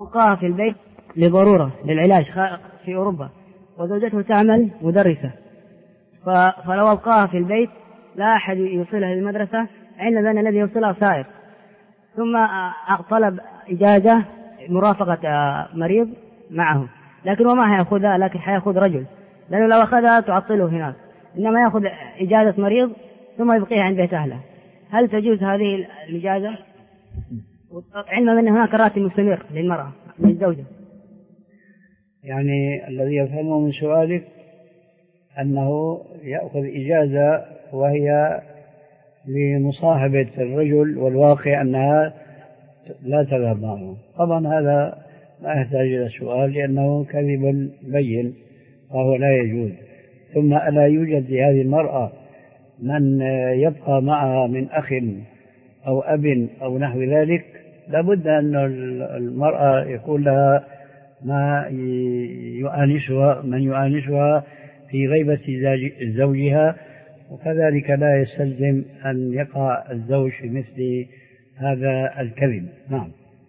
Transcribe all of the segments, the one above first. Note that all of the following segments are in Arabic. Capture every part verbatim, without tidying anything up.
أبقاها في البيت لضرورة للعلاج في أوروبا وزوجته تعمل مدرسة، فلو أبقاها في البيت لا أحد يوصلها للمدرسة، عندما أن الذي يوصلها سائر، ثم طلب إجازة مرافقة مريض معه، لكن وما هيأخذها، لكن هيأخذ رجل، لأنه لو أخذها تعطله هناك، إنما يأخذ إجازة مريض ثم يبقيها عند بيت أهله. هل تجوز هذه الإجازة؟ علما أن هناك راتب مستمر للمرأة للزوجة. يعني الذي يفهمه من سؤالك أنه يأخذ إجازة وهي لمصاحبة الرجل، والواقع أنها لا تذهب معه. طبعا هذا لا يحتاج إلى السؤال لأنه كذب بين، فهو لا يجوز. ثم ألا يوجد لهذه المرأة من يبقى معها من أخ أو أب أو نحو ذلك؟ لابد أن المرأة يكون لها ما يؤانسها، من يؤانسها في غيبة زوجها، وكذلك لا يستلزم أن يقع الزوج في مثل هذا الكذب. نعم.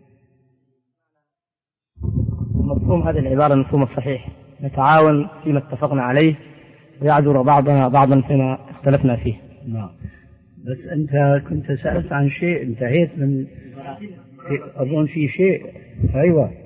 مفهوم هذه العبارة المفهوم الصحيح، نتعاون فيما اتفقنا عليه ويعذر بعضنا بعضا فيما اختلفنا فيه. نعم. بس أنت كنت سألت عن شيء انتهيت من أظن في شيء. أيوة.